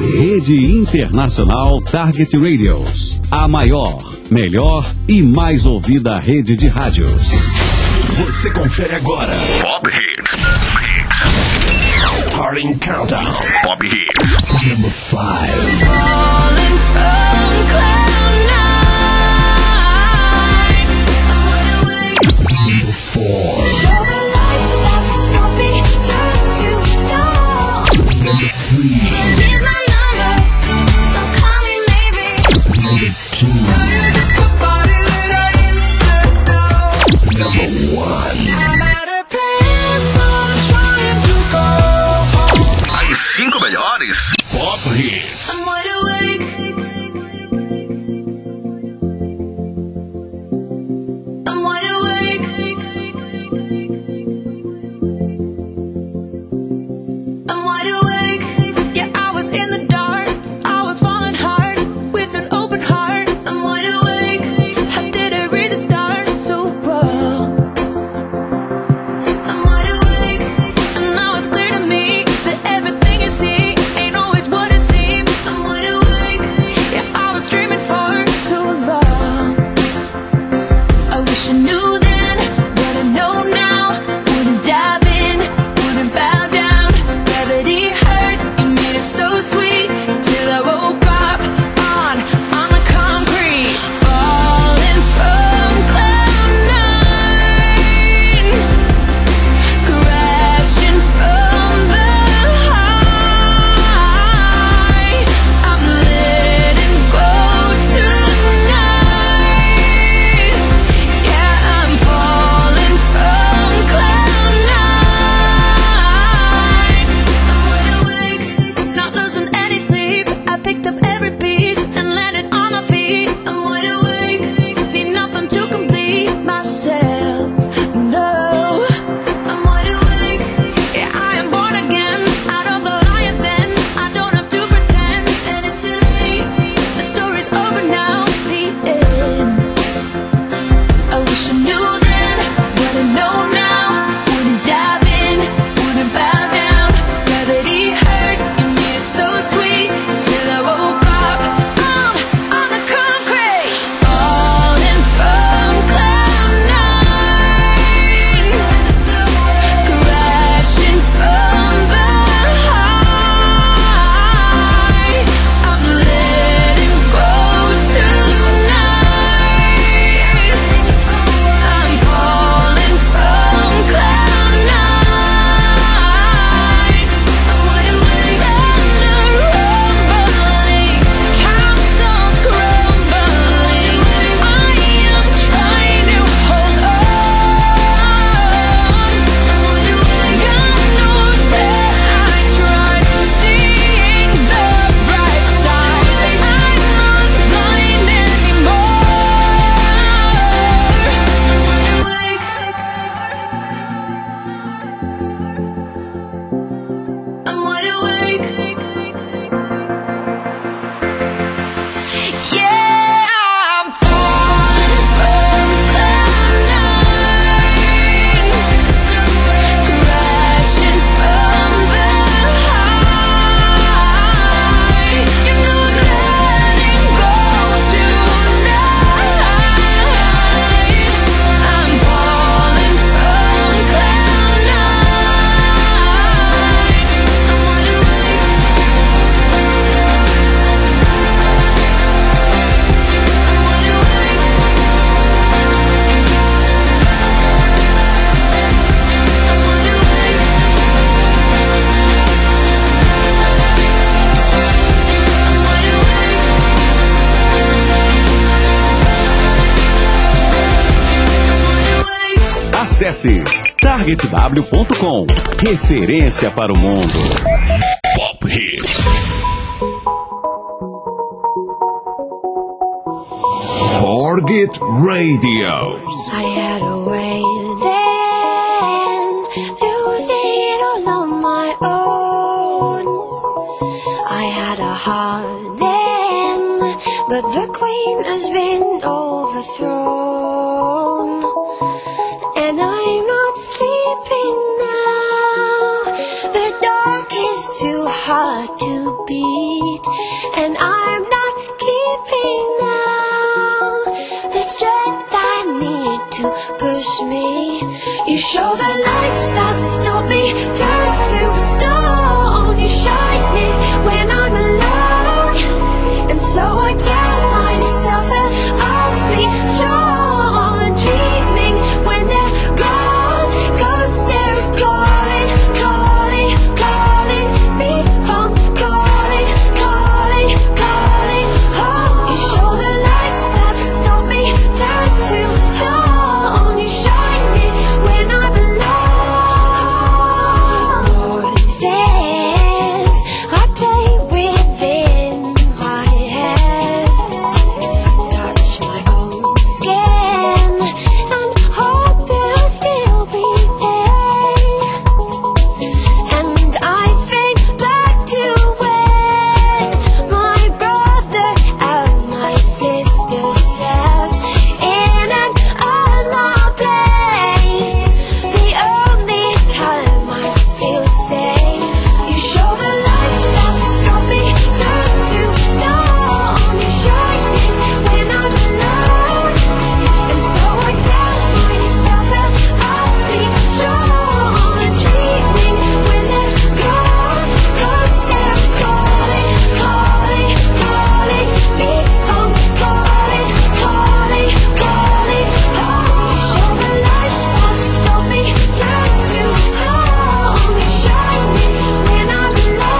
Rede Internacional Target Radios. A maior, melhor e mais ouvida rede de rádios. Você confere agora Pop Hits. Starting Countdown. Pop Hits. Number 5. Falling from cloud nine. Number 4. Show the lights that stop me, turn to stone. Number 3. Here's my number, so call me maybe. Number 2. You're just somebody that I used to know. Number 1. I'm at a place for trying to go home. As 5 melhores Pop Hits. I'm wide awake. I'm wide awake. I'm wide awake. Yeah, I was in the dark. I was falling hard with an open heart. I'm wide awake. How did I read the stars so well? I'm wide awake, and now it's clear to me that everything you see ain't always what it seems. I'm wide awake. Yeah, I was dreaming for so long. I wish I knew then what I know now. Wouldn't dive in, wouldn't bow down. Gravity hurts, it made it so sweet. Till I woke up on the concrete. Falling from cloud nine. Crashing from the high. I'm letting go tonight. Yeah, I'm falling from cloud nine. I'm wide awake, not losing any sleep. I picked up every piece and landed on my feet. I'm wide awake, need nothing to complete myself. No, I'm wide awake. Yeah, I am born again, out of the lion's den. I don't have to pretend, and it's too late. The story's over now, the end. I wish I knew then what I know now. Wouldn't dive in, wouldn't bow down. Gravity hurts, it made it so sweet. Till I woke up on the concrete. Falling from cloud nine. Crashing from the high. I'm letting go tonight. I'm falling from cloud nine. I'm wide awake. Thunder rumbling, castles crumbling. I am trying to hold on. I'm wide awake. God knows that I tried seeing the bright side. I'm not blind anymore. I'm wide awake. I'm wide awake. Yeah, I'm falling from cloud nine. Crashing from the high. You know I'm letting go tonight. I'm falling from cloud nine. I'm wide awake. I'm wide awake. I'm wide awake. I'm wide awake. Acesse targetw.com. Referência para o mundo. Pop Hits. Target Radios. I had a way then, losing it all on my own. I had a heart then, but the queen has been overthrown. And I'm not sleeping now, the dark is is too hard to beat, and I'm not keeping now the strength I need to push me. You show the lights that stop me, turn to stone. You shine it when I'm alone, and so I tell myself that I'll be strong and dreaming when they're gone, 'cause they're calling, calling, calling me home, calling, calling, calling home. You show the lights that stop me, turn to stone. You shine it when I'm alone. Voices are playing within my head, touch my own skin and hope they'll still be there. And I think back to when my brother and my sister slept in an unloved place, the only time I feel safe. You show the lights that stop me, turn to stone. You shine it when I'm alone, and so I tell myself that I'll be strong and dreaming when they're gone, 'cause they're calling, calling, calling me home, calling, calling, calling home. You show the lights that stop me, turn to stone. You shine it when I'm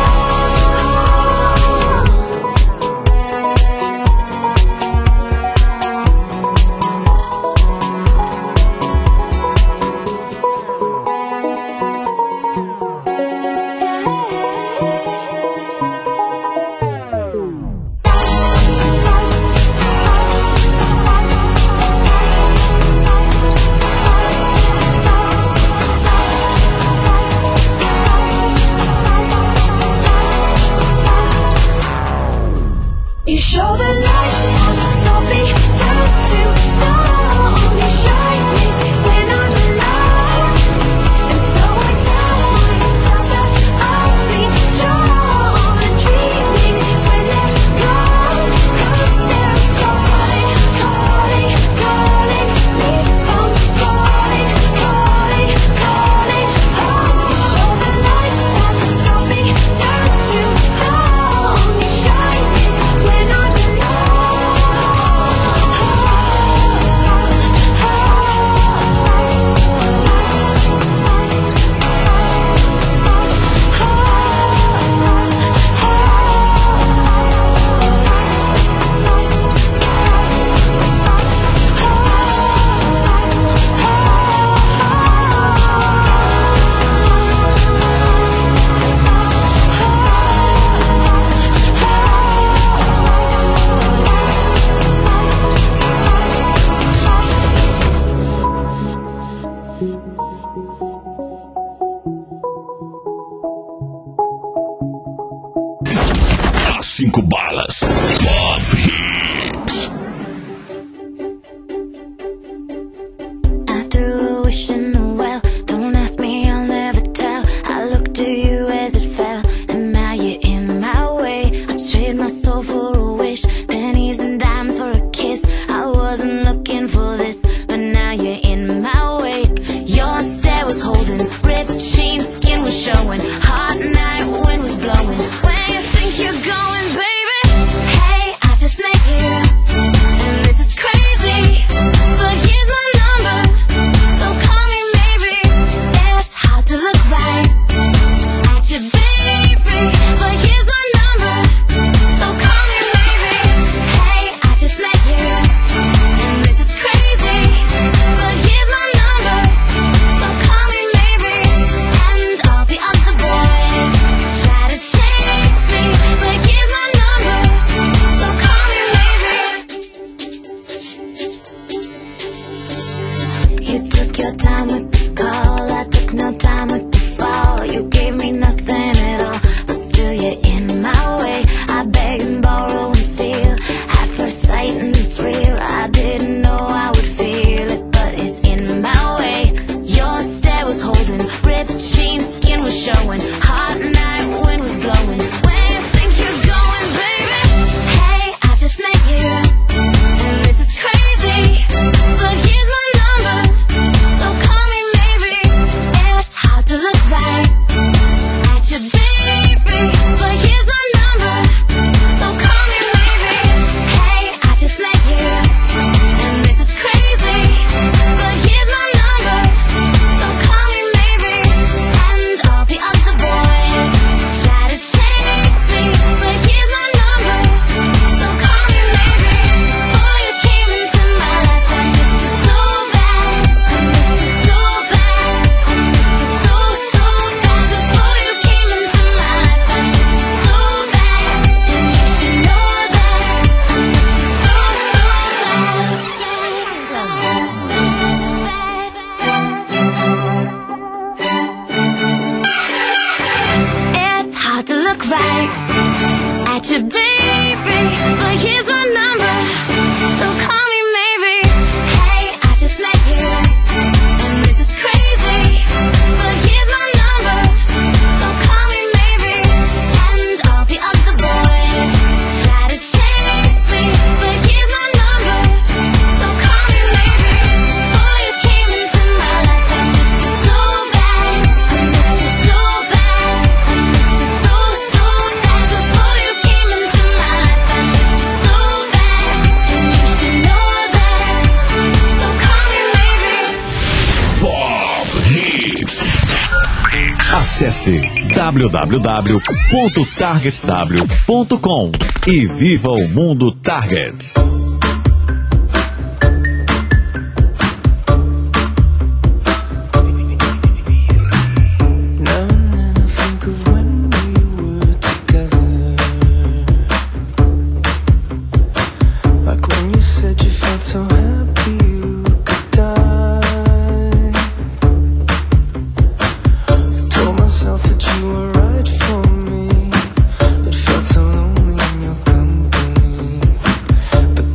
You show the lights that stop me, turn to stone. You shine it when I'm alone, and so I tell myself that I'll be strong and dreaming when they're gone, 'cause they're calling, calling, calling me home, calling, calling, calling home. You show the lights that stop me, turn to stone. You shine it when I'm As 5 balas. Pop Hits. I threw a wish in the well. Don't ask me, I'll never tell. I looked at you as it fell, and now you're in my way. I trade my soul for a wish, pennies and dimes for a kiss. I wasn't looking for this, but now you're in my way. Your stare was holding, ripped jeans, skin was showing. Hot night, wind was blowing. Where you think you're going, baby? Hey, I just met you, and this is crazy, but here's my number, so call me maybe. It's hard to look right at you, baby, but here's my number, so call me maybe. Hey, I just met you, and this is crazy, but here's my number, so call me maybe. And all the other boys try to chase me, but here's my number, so call me maybe. You took your time with the call, I took no time with the fall. You gave me nothing at all, but still you're in my way. I beg and borrow and steal at first sight, and it's real. I didn't know I would feel it, but it's in my way. Your stare was holding, ripped jeans, skin was showing. Hot night, wind at you, baby, but here's my number, so call me maybe. Hey, I just met you, and this is crazy, but here's my number, so call me maybe. And all the other boys try to chase me, but here's my number, so call me maybe. Boy, you came into my life, I missed you so bad, I missed you so bad, I missed you so, so bad. Before you came into my life, I missed you so bad, and you should know that, so call me maybe. Pop Hits. Acesse www.targetw.com e viva o mundo Target. Now and then I think of when we were together, like when you said you felt so happy you could die. I told myself that you were right for me, but felt so lonely in your company. But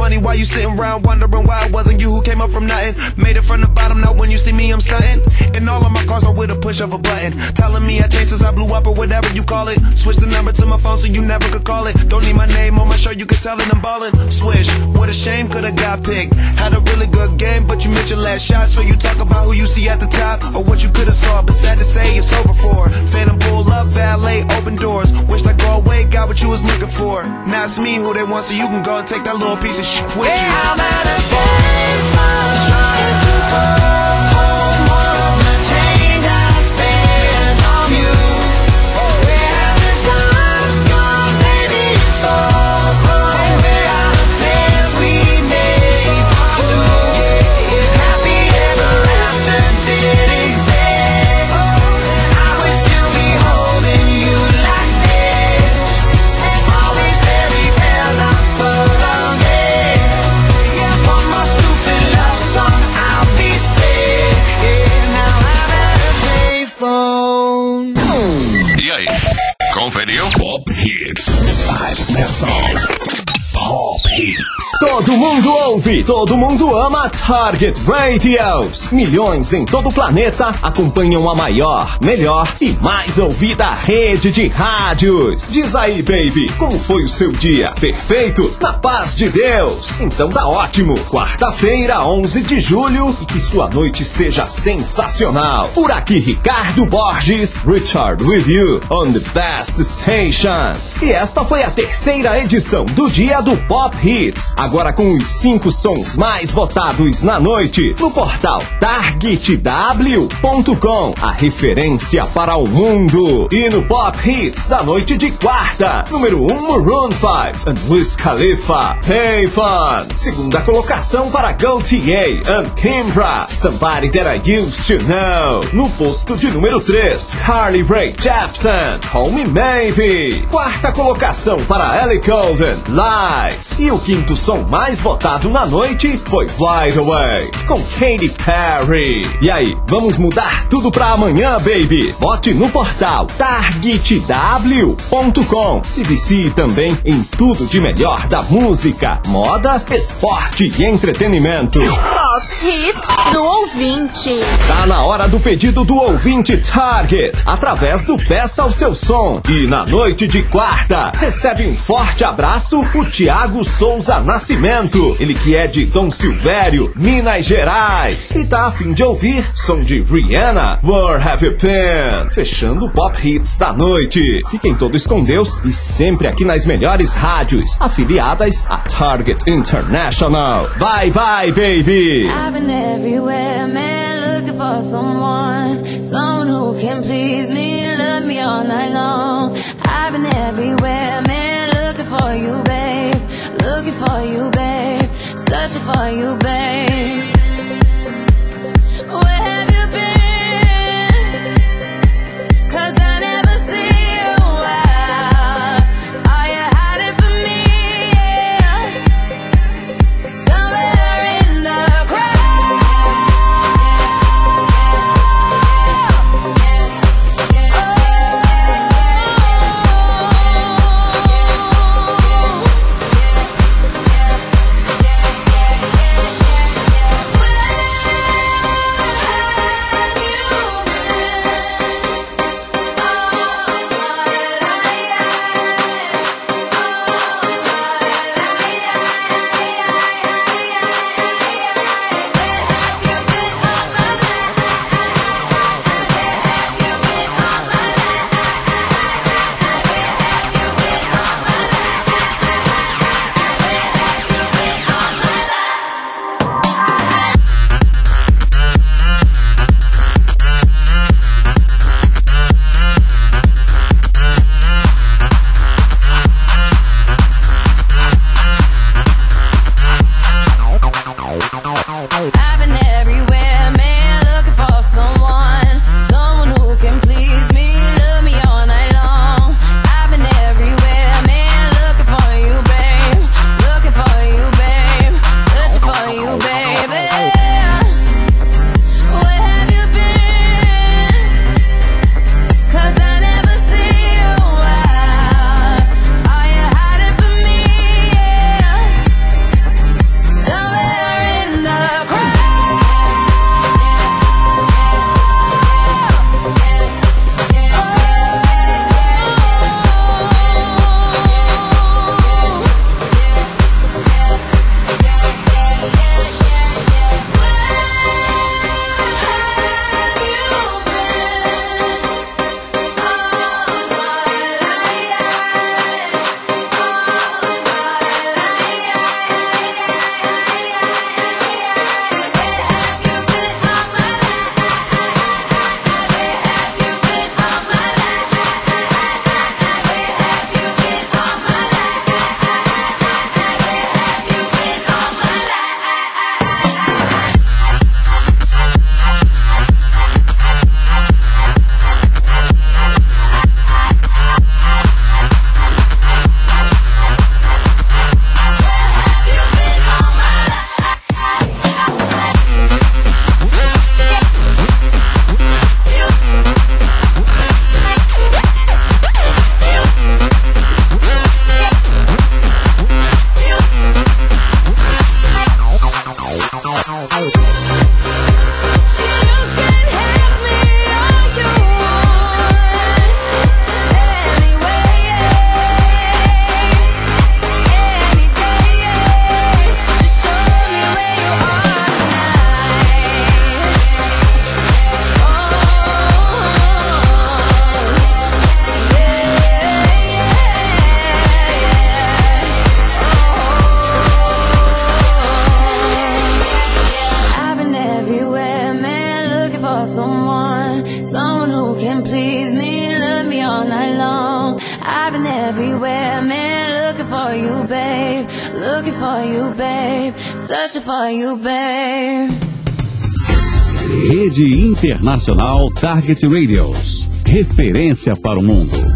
money while you sitting around wondering why it wasn't you who came up from nothing. Made it from the bottom, now when you see me I'm stunting. And all of my cars are with a push of a button. Telling me I changed since I blew up or whatever you call it. Switch the number to my phone so you never could call it. Don't need my name on my shirt, you can tell it I'm ballin'. Swish, what a shame, could've got picked. Had a really good game, but you missed your last shot. So you talk about who you see at the top or what you could've saw, but sad to say it's over for. Phantom pull up, valet, open doors. Wished I go away, got what you was looking for. Now it's me who they want, so you can go and take that little piece of shit with you. I'm at a baseball trying to go home. More of the change I spent on you. Where have the times gone, baby? It's all gone. Where are the plans we made for two? If happy ever after did exist, I would still be holding you like this. All these fairy tales are full of it. Yeah, one more stupid love song, I'll be sick. Yeah, now I'm at a payphone. E aí, conferiu? Pop Hits. 5 best songs. Pop Hits. Todo mundo ouve, todo mundo ama Target Radios. Milhões em todo o planeta acompanham a maior, melhor e mais ouvida rede de rádios. Diz aí, baby, como foi o seu dia? Perfeito? Na paz de Deus? Então tá ótimo. Quarta-feira, 11 de julho, e que sua noite seja sensacional. Por aqui, Ricardo Borges, Richard with you on the best stations. E esta foi a terceira edição do Dia do Pop Hits. Agora com os 5 sons mais votados na noite no portal targetw.com, a referência para o mundo. E no Pop Hits da noite de quarta, número 1, Maroon 5 and Wiz Khalifa, Hey Fun. Segunda colocação para GOTA and Kimbra, Somebody That I Used to Know. No posto de número 3, Carly Rae Jepsen, Call Me Maybe. Quarta colocação para Ellie Goulding, Lights. E o quinto som mais votado na noite foi Wide Awake, com Katy Perry. E aí, vamos mudar tudo pra amanhã, baby? Vote no portal targetw.com. Se vicie também em tudo de melhor da música, moda, esporte e entretenimento. Pop Hits do ouvinte. Tá na hora do pedido do ouvinte Target, através do Peça o Seu Som. E na noite de quarta, recebe um forte abraço o Thiago Souza Nascimento. Ele que é de Dom Silvério, Minas Gerais. E tá a fim de ouvir som de Rihanna, Where Have You Been? Fechando o Pop Hits da noite. Fiquem todos com Deus e sempre aqui nas melhores rádios afiliadas a Target International. Bye bye, baby! I've been everywhere, man, looking for someone who can please me, love me all night long. I've been everywhere, man, looking for you, babe, searching for you, babe. Where have you been? 'Cause I never see you out. Are you hiding from me? Yeah. Somewhere in the crowd. everywhere, man, looking for you, babe. Looking for you, babe. Searching for you, babe. Rede Internacional Target Radios. Referência para o mundo.